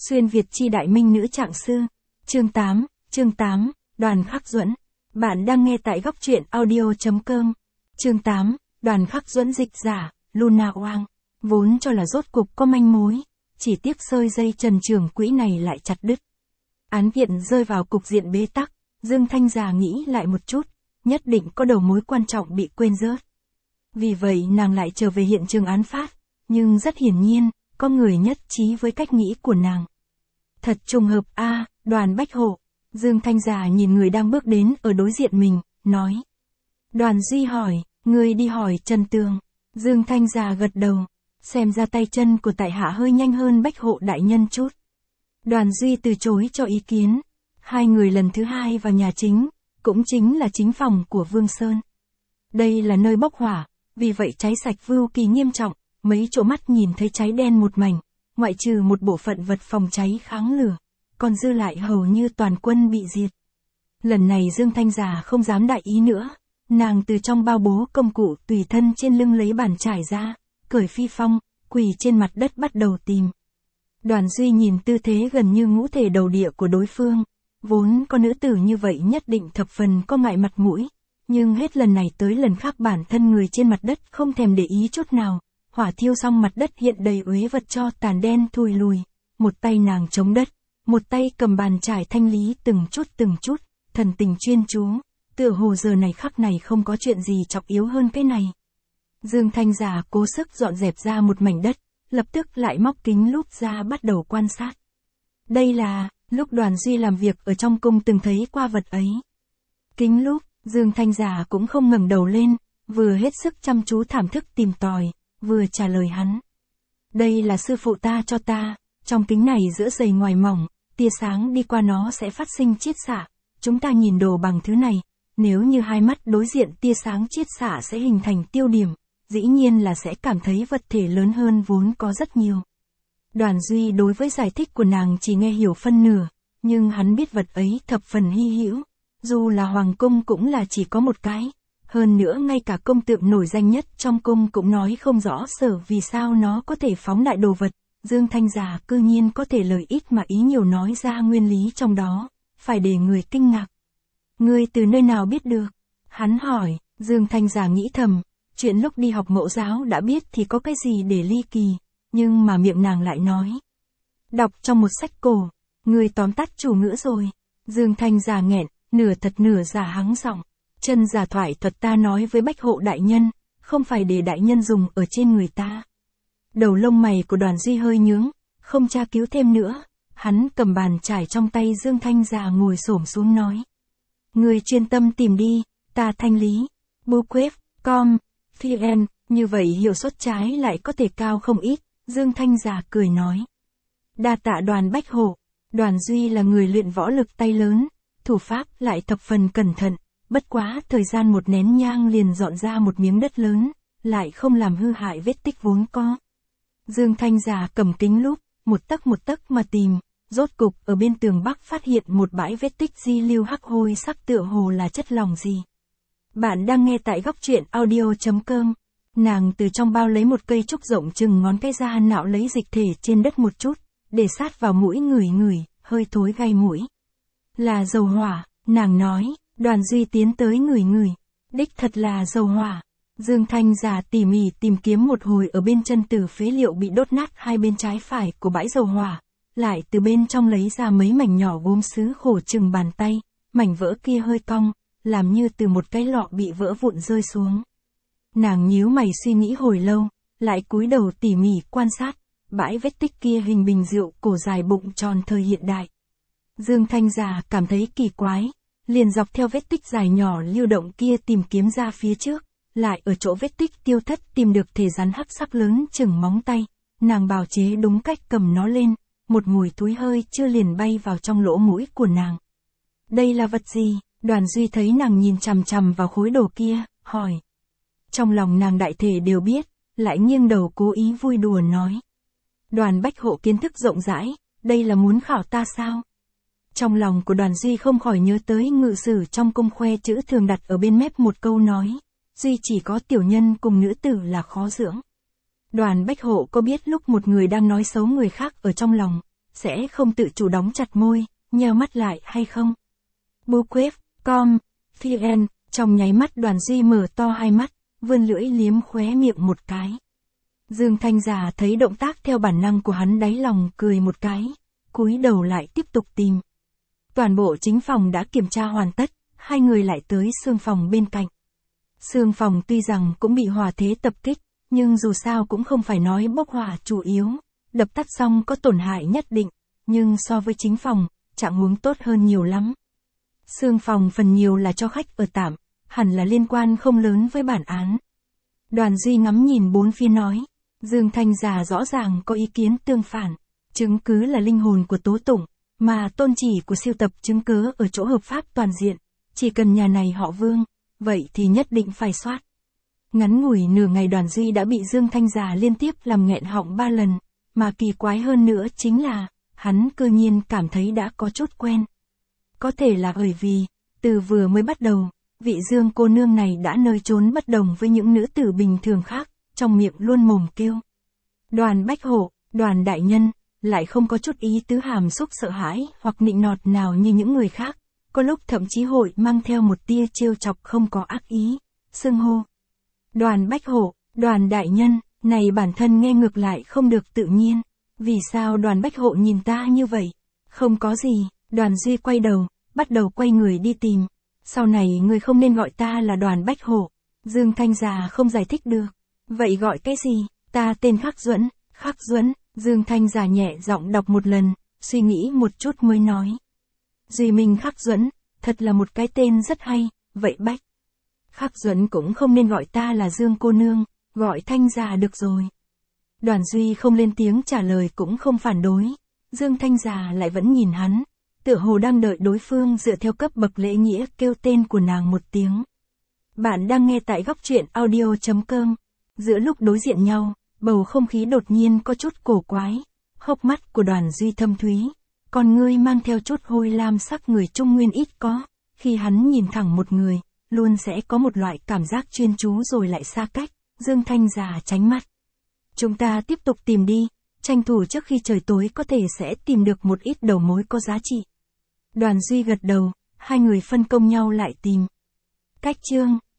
Xuyên Việt chi đại minh nữ trạng sư. Chương 8, Đoàn Khắc Duẫn. Bạn đang nghe tại góc truyện audio.com. Chương 8, Đoàn Khắc Duẫn dịch giả, Luna Wang. Vốn cho là rốt cục có manh mối, chỉ tiếc sợi dây Trần Trường Quỹ này lại chặt đứt. Án kiện rơi vào cục diện bế tắc, Dương Thanh Già nghĩ lại một chút, nhất định có đầu mối quan trọng bị quên rớt. Vì vậy nàng lại trở về hiện trường án phát, nhưng rất hiển nhiên, có người nhất trí với cách nghĩ của nàng. Thật trùng hợp a, Đoàn Bách Hộ. Dương Thanh Già nhìn người đang bước đến ở đối diện mình, nói. Đoàn Duy hỏi, người đi hỏi Trần Tường. Dương Thanh Già gật đầu, xem ra tay chân của tại hạ hơi nhanh hơn Bách Hộ đại nhân chút. Đoàn Duy từ chối cho ý kiến. Hai người lần thứ hai vào nhà chính, cũng chính là chính phòng của Vương Sơn. Đây là nơi bốc hỏa, vì vậy cháy sạch vưu kỳ nghiêm trọng, mấy chỗ mắt nhìn thấy cháy đen một mảnh, ngoại trừ một bộ phận vật phòng cháy kháng lửa, còn dư lại hầu như toàn quân bị diệt. Lần này Dương Thanh Già không dám đại ý nữa, nàng từ trong bao bố công cụ tùy thân trên lưng lấy bàn trải ra, cởi phi phong, quỳ trên mặt đất bắt đầu tìm. Đoàn Duy nhìn tư thế gần như ngũ thể đầu địa của đối phương, vốn có nữ tử như vậy nhất định thập phần có ngại mặt mũi, nhưng hết lần này tới lần khác bản thân người trên mặt đất không thèm để ý chút nào, hỏa thiêu xong mặt đất hiện đầy uế vật cho tàn đen thui lùi, một tay nàng chống đất, một tay cầm bàn trải thanh lý từng chút, thần tình chuyên chú, tựa hồ giờ này khắc này không có chuyện gì trọng yếu hơn cái này. Dương Thanh Già cố sức dọn dẹp ra một mảnh đất, lập tức lại móc kính lúp ra bắt đầu quan sát. Đây là, lúc Đoàn Duy làm việc ở trong cung từng thấy qua vật ấy. Kính lúp, Dương Thanh Già cũng không ngẩng đầu lên, vừa hết sức chăm chú thảm thức tìm tòi, vừa trả lời hắn. Đây là sư phụ ta cho ta, trong kính này giữa dày ngoài mỏng, tia sáng đi qua nó sẽ phát sinh chiết xạ, chúng ta nhìn đồ bằng thứ này, nếu như hai mắt đối diện tia sáng chiết xạ sẽ hình thành tiêu điểm, dĩ nhiên là sẽ cảm thấy vật thể lớn hơn vốn có rất nhiều. Đoàn Duy đối với giải thích của nàng chỉ nghe hiểu phân nửa, nhưng hắn biết vật ấy thập phần hy hữu, dù là hoàng cung cũng là chỉ có một cái. Hơn nữa ngay cả công tượng nổi danh nhất trong cung cũng nói không rõ sở vì sao nó có thể phóng đại đồ vật, Dương Thanh Già cư nhiên có thể lời ít mà ý nhiều nói ra nguyên lý trong đó, phải để người kinh ngạc. Ngươi từ nơi nào biết được? Hắn hỏi. Dương Thanh Già nghĩ thầm, chuyện lúc đi học mẫu giáo đã biết thì có cái gì để ly kỳ, nhưng mà miệng nàng lại nói. Đọc trong một sách cổ, ngươi tóm tắt chủ ngữ rồi. Dương Thanh Già nghẹn, nửa thật nửa giả hắng giọng. Chân giả thoại thuật ta nói với Bách Hộ đại nhân, không phải để đại nhân dùng ở trên người ta. Đầu lông mày của Đoàn Duy hơi nhướng, không tra cứu thêm nữa, hắn cầm bàn trải trong tay Dương Thanh Già ngồi xổm xuống nói. Người chuyên tâm tìm đi, ta thanh lý. Bookquest.com, VN, như vậy hiệu suất trái lại có thể cao không ít, Dương Thanh Già cười nói. Đa tạ Đoàn Bách Hộ. Đoàn Duy là người luyện võ lực tay lớn, thủ pháp lại thập phần cẩn thận. Bất quá thời gian một nén nhang liền dọn ra một miếng đất lớn, lại không làm hư hại vết tích vốn có. Dương Thanh Già cầm kính lúp, một tấc mà tìm, rốt cục ở bên tường bắc phát hiện một bãi vết tích di lưu hắc hôi sắc tựa hồ là chất lỏng gì. Bạn đang nghe tại góc truyện audio.com. Nàng từ trong bao lấy một cây trúc rộng chừng ngón cái ra nạo lấy dịch thể trên đất một chút, để sát vào mũi ngửi, hơi thối gai mũi. Là dầu hỏa, nàng nói. Đoàn Duy tiến tới ngửi, đích thật là dầu hỏa. Dương Thanh Già tỉ mỉ tìm kiếm một hồi ở bên chân tử phế liệu bị đốt nát hai bên trái phải của bãi dầu hỏa, lại từ bên trong lấy ra mấy mảnh nhỏ gốm sứ khổ chừng bàn tay, mảnh vỡ kia hơi cong, làm như từ một cái lọ bị vỡ vụn rơi xuống. Nàng nhíu mày suy nghĩ hồi lâu, lại cúi đầu tỉ mỉ quan sát, bãi vết tích kia hình bình rượu cổ dài bụng tròn thời hiện đại. Dương Thanh Già cảm thấy kỳ quái. Liền dọc theo vết tích dài nhỏ lưu động kia tìm kiếm ra phía trước, lại ở chỗ vết tích tiêu thất tìm được thể rắn hắc sắc lớn chừng móng tay, nàng bào chế đúng cách cầm nó lên, một mùi túi hơi chưa liền bay vào trong lỗ mũi của nàng. Đây là vật gì? Đoàn Duy thấy nàng nhìn chằm chằm vào khối đồ kia, hỏi. Trong lòng nàng đại thể đều biết, lại nghiêng đầu cố ý vui đùa nói. Đoàn Bách Hộ kiến thức rộng rãi, đây là muốn khảo ta sao? Trong lòng của Đoàn Duy không khỏi nhớ tới ngự sử trong cung khoe chữ thường đặt ở bên mép một câu nói, Duy chỉ có tiểu nhân cùng nữ tử là khó dưỡng. Đoàn Bách Hộ có biết lúc một người đang nói xấu người khác ở trong lòng, sẽ không tự chủ đóng chặt môi, nheo mắt lại hay không? Bookquave.com, VN, trong nháy mắt Đoàn Duy mở to hai mắt, vươn lưỡi liếm khóe miệng một cái. Dương Thanh Giả thấy động tác theo bản năng của hắn đáy lòng cười một cái, cúi đầu lại tiếp tục tìm. Toàn bộ chính phòng đã kiểm tra hoàn tất, hai người lại tới xương phòng bên cạnh. Xương phòng tuy rằng cũng bị hỏa thế tập kích, nhưng dù sao cũng không phải nói bốc hỏa chủ yếu, đập tắt xong có tổn hại nhất định, nhưng so với chính phòng, trạng huống tốt hơn nhiều lắm. Xương phòng phần nhiều là cho khách ở tạm, hẳn là liên quan không lớn với bản án. Đoàn Duy ngắm nhìn bốn phía nói, Dương Thanh Giả rõ ràng có ý kiến tương phản, chứng cứ là linh hồn của tố tụng, mà tôn chỉ của siêu tập chứng cứ ở chỗ hợp pháp toàn diện, chỉ cần nhà này họ Vương, vậy thì nhất định phải soát. Ngắn ngủi nửa ngày Đoàn Duy đã bị Dương Thanh Giả liên tiếp làm nghẹn họng 3 lần, mà kỳ quái hơn nữa chính là, hắn cơ nhiên cảm thấy đã có chút quen. Có thể là bởi vì, từ vừa mới bắt đầu, vị Dương cô nương này đã nơi trốn bất đồng với những nữ tử bình thường khác, trong miệng luôn mồm kêu. Đoàn Bách Hộ, Đoàn đại nhân, lại không có chút ý tứ hàm xúc sợ hãi hoặc nịnh nọt nào như những người khác, có lúc thậm chí hội mang theo một tia trêu chọc không có ác ý, xưng hô. Đoàn Bách Hộ, Đoàn đại nhân, này bản thân nghe ngược lại không được tự nhiên, vì sao Đoàn Bách Hộ nhìn ta như vậy? Không có gì, Đoàn Duy quay đầu, bắt đầu quay người đi tìm. Sau này người không nên gọi ta là Đoàn Bách Hộ. Dương Thanh Giả không giải thích được. Vậy gọi cái gì? Ta tên Khắc Duẫn. Khắc Duẫn. Dương Thanh Giả nhẹ giọng đọc một lần, suy nghĩ một chút mới nói. Duy Minh Khắc Duẫn, thật là một cái tên rất hay, vậy Bách Khắc Duẫn cũng không nên gọi ta là Dương cô nương, gọi Thanh Giả được rồi. Đoàn Duy không lên tiếng trả lời cũng không phản đối. Dương Thanh Giả lại vẫn nhìn hắn, tựa hồ đang đợi đối phương dựa theo cấp bậc lễ nghĩa kêu tên của nàng một tiếng. Bạn đang nghe tại góc truyện audio.com. Giữa lúc đối diện nhau, bầu không khí đột nhiên có chút cổ quái. Hốc mắt của Đoàn Duy thâm thúy, con ngươi mang theo chút hôi lam sắc người Trung Nguyên ít có. Khi hắn nhìn thẳng một người, luôn sẽ có một loại cảm giác chuyên chú rồi lại xa cách. Dương Thanh Giả tránh mắt. Chúng ta tiếp tục tìm đi, tranh thủ trước khi trời tối có thể sẽ tìm được một ít đầu mối có giá trị. Đoàn Duy gật đầu, hai người phân công nhau lại tìm. Cách chương